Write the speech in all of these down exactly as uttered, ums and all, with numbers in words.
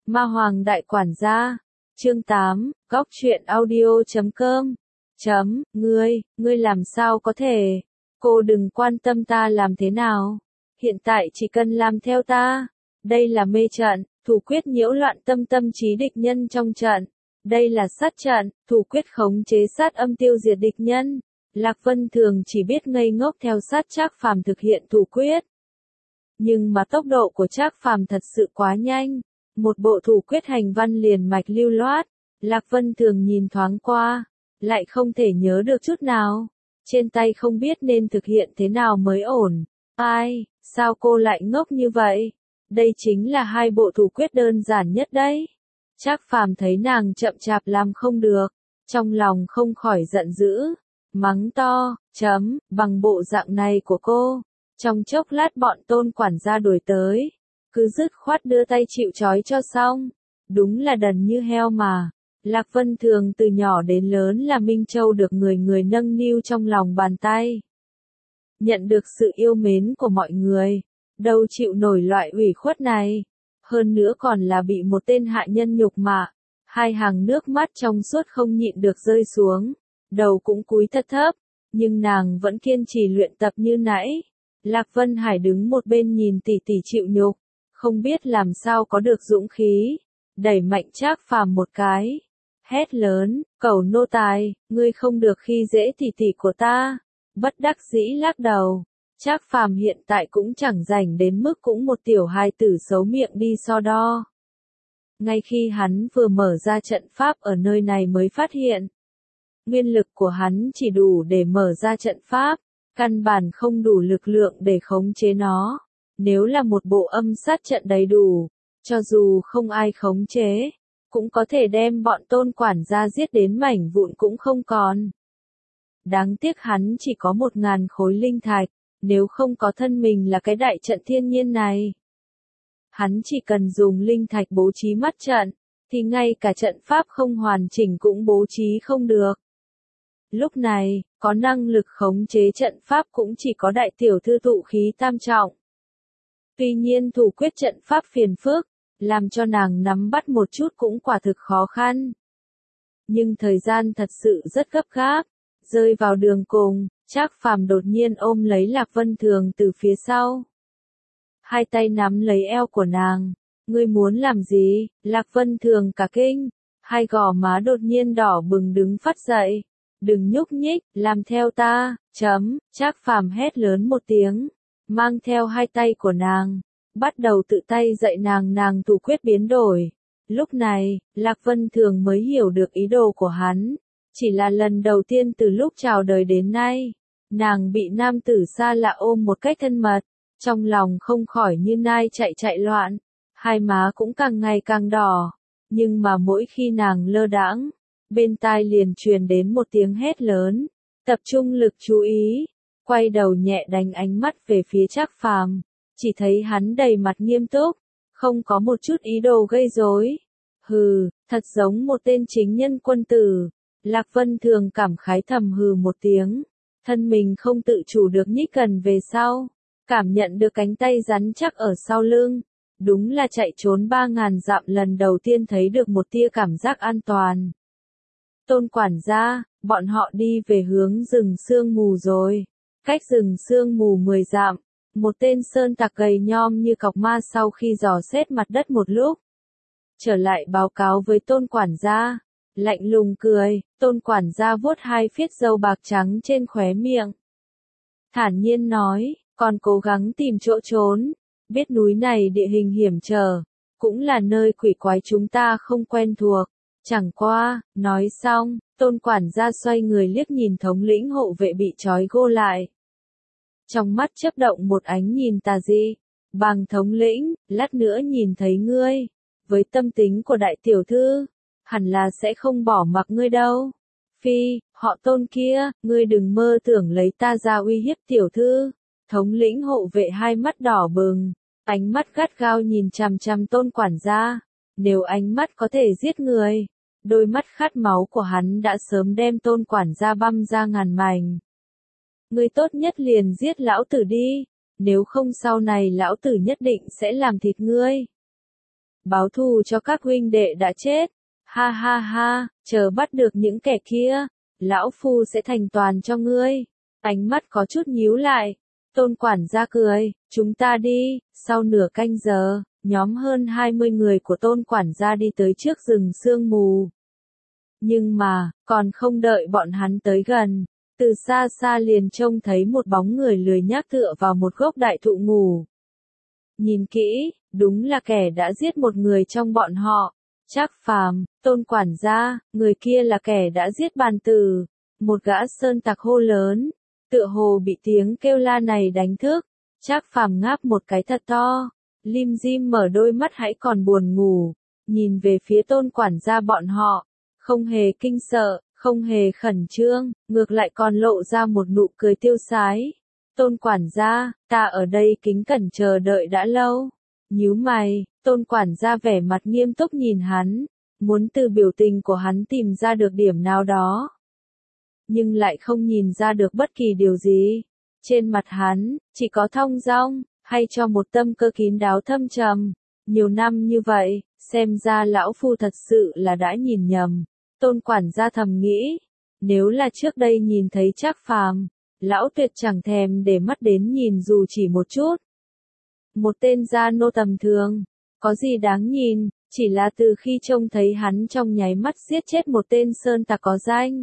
Ma Hoàng Đại Quản Gia, chương tám, góc truyện audio chấm com, chấm, ngươi, ngươi làm sao có thể, cô đừng quan tâm ta làm thế nào, hiện tại chỉ cần làm theo ta, đây là mê trận, thủ quyết nhiễu loạn tâm tâm trí địch nhân trong trận, đây là sát trận, thủ quyết khống chế sát âm tiêu diệt địch nhân, Lạc Vân Thường chỉ biết ngây ngốc theo sát Trác Phàm thực hiện thủ quyết. Nhưng mà tốc độ của Trác Phàm thật sự quá nhanh, một bộ thủ quyết hành văn liền mạch lưu loát, Lạc Vân Thường nhìn thoáng qua, lại không thể nhớ được chút nào, trên tay không biết nên thực hiện thế nào mới ổn. Ai, sao cô lại ngốc như vậy? Đây chính là hai bộ thủ quyết đơn giản nhất đấy. Trác Phàm thấy nàng chậm chạp làm không được, trong lòng không khỏi giận dữ, mắng to, chấm, bằng bộ dạng này của cô, trong chốc lát bọn Tôn quản gia đuổi tới, cứ dứt khoát đưa tay chịu trói cho xong, đúng là đần như heo mà. Lạc Vân Thường từ nhỏ đến lớn là Minh Châu được người người nâng niu trong lòng bàn tay. Nhận được sự yêu mến của mọi người, đâu chịu nổi loại ủy khuất này, hơn nữa còn là bị một tên hạ nhân nhục mạ, hai hàng nước mắt trong suốt không nhịn được rơi xuống, đầu cũng cúi thật thấp, nhưng nàng vẫn kiên trì luyện tập như nãy. Lạc Vân Hải đứng một bên nhìn tỷ tỷ chịu nhục, không biết làm sao có được dũng khí, đẩy mạnh Trác Phàm một cái, hét lớn, cẩu nô tài, ngươi không được khi dễ tỷ tỷ của ta. Bất đắc dĩ lắc đầu, Trác Phàm hiện tại cũng chẳng rảnh đến mức cũng một tiểu hài tử xấu miệng đi so đo. Ngay khi hắn vừa mở ra trận pháp ở nơi này mới phát hiện, nguyên lực của hắn chỉ đủ để mở ra trận pháp, căn bản không đủ lực lượng để khống chế nó. Nếu là một bộ âm sát trận đầy đủ, cho dù không ai khống chế, cũng có thể đem bọn Tôn quản gia giết đến mảnh vụn cũng không còn. Đáng tiếc hắn chỉ có một ngàn khối linh thạch, nếu không có thân mình là cái đại trận thiên nhiên này. Hắn chỉ cần dùng linh thạch bố trí mắt trận, thì ngay cả trận pháp không hoàn chỉnh cũng bố trí không được. Lúc này, có năng lực khống chế trận pháp cũng chỉ có đại tiểu thư tụ khí tam trọng. Tuy nhiên thủ quyết trận pháp phiền phức, làm cho nàng nắm bắt một chút cũng quả thực khó khăn. Nhưng thời gian thật sự rất gấp gáp, rơi vào đường cùng, Trác Phàm đột nhiên ôm lấy Lạc Vân Thường từ phía sau. Hai tay nắm lấy eo của nàng, ngươi muốn làm gì? Lạc Vân Thường cả kinh, hai gò má đột nhiên đỏ bừng đứng phát dậy. Đừng nhúc nhích, làm theo ta, chấm, Trác Phàm hét lớn một tiếng, mang theo hai tay của nàng, bắt đầu tự tay dạy nàng nàng thủ quyết biến đổi. Lúc này, Lạc Vân Thường mới hiểu được ý đồ của hắn, chỉ là lần đầu tiên từ lúc chào đời đến nay, nàng bị nam tử xa lạ ôm một cách thân mật, trong lòng không khỏi như nai chạy chạy loạn, hai má cũng càng ngày càng đỏ, nhưng mà mỗi khi nàng lơ đãng, bên tai liền truyền đến một tiếng hét lớn, tập trung lực chú ý, quay đầu nhẹ đánh ánh mắt về phía Trác Phàm, chỉ thấy hắn đầy mặt nghiêm túc, không có một chút ý đồ gây rối. Hừ, thật giống một tên chính nhân quân tử. Lạc Vân Thường cảm khái thầm hừ một tiếng, thân mình không tự chủ được nhích gần về sau, cảm nhận được cánh tay rắn chắc ở sau lưng, đúng là chạy trốn ba ngàn dặm lần đầu tiên thấy được một tia cảm giác an toàn. Tôn quản gia, bọn họ đi về hướng rừng sương mù rồi, cách rừng sương mù mười dặm, một tên sơn tặc gầy nhom như cọc ma sau khi dò xét mặt đất một lúc, trở lại báo cáo với Tôn quản gia, lạnh lùng cười, Tôn quản gia vuốt hai phiết râu bạc trắng trên khóe miệng. Thản nhiên nói, còn cố gắng tìm chỗ trốn, biết núi này địa hình hiểm trở, cũng là nơi quỷ quái chúng ta không quen thuộc. Chẳng qua, nói xong, Tôn quản gia xoay người liếc nhìn thống lĩnh hộ vệ bị trói gô lại. Trong mắt chớp động một ánh nhìn tà dị, bằng thống lĩnh, lát nữa nhìn thấy ngươi, với tâm tính của đại tiểu thư, hẳn là sẽ không bỏ mặc ngươi đâu. Phi, họ Tôn kia, ngươi đừng mơ tưởng lấy ta ra uy hiếp tiểu thư. Thống lĩnh hộ vệ hai mắt đỏ bừng, ánh mắt gắt gao nhìn chằm chằm Tôn quản gia. Nếu ánh mắt có thể giết người, đôi mắt khát máu của hắn đã sớm đem Tôn quản gia băm ra ngàn mảnh. Ngươi tốt nhất liền giết lão tử đi, nếu không sau này lão tử nhất định sẽ làm thịt ngươi. báo thù cho các huynh đệ đã chết. Ha ha ha, chờ bắt được những kẻ kia, lão phu sẽ thành toàn cho ngươi. Ánh mắt có chút nhíu lại. Tôn quản gia cười, chúng ta đi. Sau nửa canh giờ, nhóm hơn hai mươi người của tôn quản gia đi tới trước rừng sương mù. Nhưng mà, còn không đợi bọn hắn tới gần, từ xa xa liền trông thấy một bóng người lười nhác tựa vào một gốc đại thụ ngủ. Nhìn kỹ, đúng là kẻ đã giết một người trong bọn họ. Trác Phàm, tôn quản gia, người kia là kẻ đã giết bàn tử. Một gã sơn tặc hô lớn, tựa hồ bị tiếng kêu la này đánh thức. Trác Phàm ngáp một cái thật to, lim dim mở đôi mắt hãy còn buồn ngủ, nhìn về phía tôn quản gia bọn họ, không hề kinh sợ, không hề khẩn trương, ngược lại còn lộ ra một nụ cười tiêu sái. Tôn quản gia, ta ở đây kính cẩn chờ đợi đã lâu. Nhíu mày, tôn quản gia vẻ mặt nghiêm túc nhìn hắn, muốn từ biểu tình của hắn tìm ra được điểm nào đó. Nhưng lại không nhìn ra được bất kỳ điều gì. Trên mặt hắn, chỉ có thong dong, hay cho một tâm cơ kín đáo thâm trầm. Nhiều năm như vậy, xem ra lão phu thật sự là đã nhìn nhầm. Tôn quản gia thầm nghĩ, nếu là trước đây nhìn thấy Trác Phàm, lão tuyệt chẳng thèm để mắt đến nhìn dù chỉ một chút. Một tên gia nô tầm thường, có gì đáng nhìn, chỉ là từ khi trông thấy hắn trong nháy mắt giết chết một tên sơn tặc có danh.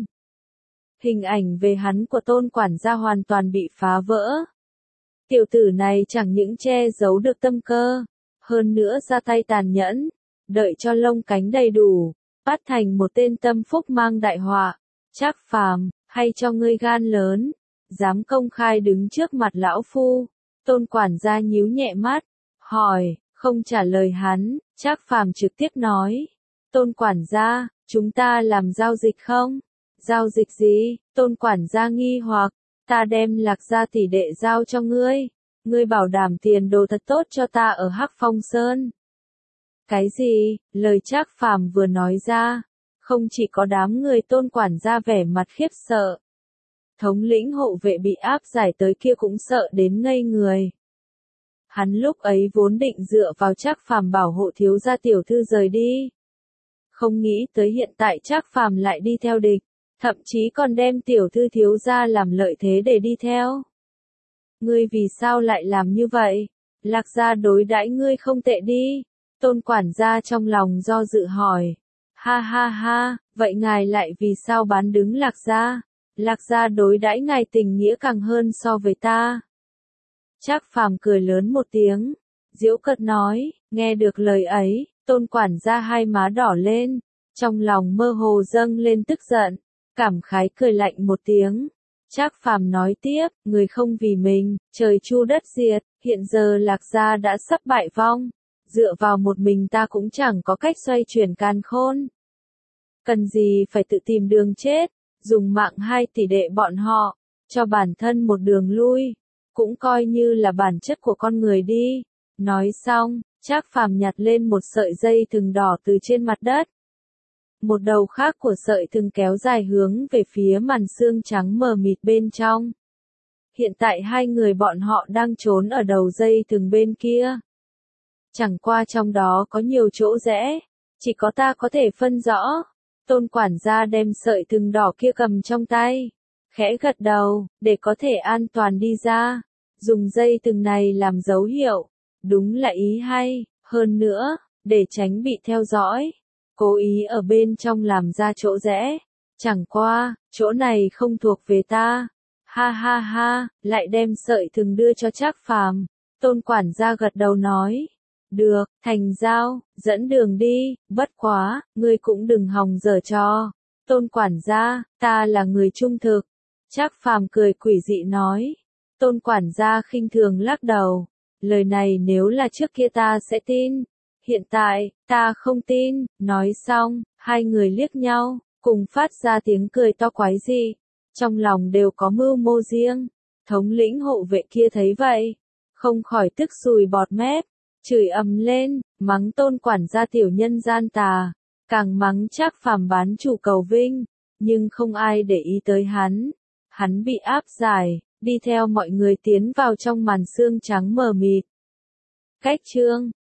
Hình ảnh về hắn của tôn quản gia hoàn toàn bị phá vỡ. Tiểu tử này chẳng những che giấu được tâm cơ, hơn nữa ra tay tàn nhẫn, đợi cho lông cánh đầy đủ, bắt thành một tên tâm phúc mang đại họa. Trác Phàm, hay cho ngươi gan lớn, dám công khai đứng trước mặt lão phu. Tôn quản gia nhíu nhẹ mắt, hỏi, không trả lời hắn, Trác Phàm trực tiếp nói. Tôn quản gia, chúng ta làm giao dịch không? Giao dịch gì? Tôn quản gia nghi hoặc, ta đem Lạc Gia tỷ đệ giao cho ngươi, ngươi bảo đảm tiền đồ thật tốt cho ta ở Hắc Phong Sơn. Cái gì? Lời Trác Phàm vừa nói ra, không chỉ có đám người tôn quản gia vẻ mặt khiếp sợ. Thống lĩnh hộ vệ bị áp giải tới kia cũng sợ đến ngây người. Hắn lúc ấy vốn định dựa vào Trác Phàm bảo hộ thiếu gia tiểu thư rời đi. Không nghĩ tới hiện tại Trác Phàm lại đi theo địch, thậm chí còn đem tiểu thư thiếu gia làm lợi thế để đi theo. Ngươi vì sao lại làm như vậy? Lạc Gia đối đãi ngươi không tệ đi. Tôn quản gia trong lòng do dự hỏi. Ha ha ha, vậy ngài lại vì sao bán đứng Lạc Gia? Lạc Gia đối đãi ngài tình nghĩa càng hơn so với ta. Trác Phàm cười lớn một tiếng, giễu cợt nói, nghe được lời ấy, tôn quản gia hai má đỏ lên, trong lòng mơ hồ dâng lên tức giận, cảm khái cười lạnh một tiếng. Trác Phàm nói tiếp, người không vì mình, trời chu đất diệt, hiện giờ Lạc Gia đã sắp bại vong, dựa vào một mình ta cũng chẳng có cách xoay chuyển càn khôn. Cần gì phải tự tìm đường chết, dùng mạng hai tỷ đệ bọn họ, cho bản thân một đường lui, cũng coi như là bản chất của con người đi. Nói xong, Trác Phàm nhặt lên một sợi dây thừng đỏ từ trên mặt đất. Một đầu khác của sợi thừng kéo dài hướng về phía màn xương trắng mờ mịt bên trong. Hiện tại hai người bọn họ đang trốn ở đầu dây thừng bên kia. Chẳng qua trong đó có nhiều chỗ rẽ, chỉ có ta có thể phân rõ. Tôn quản gia đem sợi thừng đỏ kia cầm trong tay, khẽ gật đầu, để có thể an toàn đi ra. Dùng dây thừng này làm dấu hiệu, đúng là ý hay, hơn nữa, để tránh bị theo dõi. Cố ý ở bên trong làm ra chỗ rẽ. Chẳng qua, chỗ này không thuộc về ta. Ha ha ha, lại đem sợi thừng đưa cho Trác Phàm. Tôn quản gia gật đầu nói. Được, thành giao, dẫn đường đi, bất quá, ngươi cũng đừng hòng giở trò. Tôn quản gia, ta là người trung thực. Trác Phàm cười quỷ dị nói. Tôn quản gia khinh thường lắc đầu. Lời này nếu là trước kia ta sẽ tin. Hiện tại, ta không tin. Nói xong, hai người liếc nhau, cùng phát ra tiếng cười to quái dị. Trong lòng đều có mưu mô riêng. Thống lĩnh hộ vệ kia thấy vậy, không khỏi tức sùi bọt mép, chửi ầm lên, mắng tôn quản gia tiểu nhân gian tà, càng mắng Trác Phàm bán chủ cầu vinh, nhưng không ai để ý tới hắn. Hắn bị áp giải, đi theo mọi người tiến vào trong màn sương trắng mờ mịt. Cách chương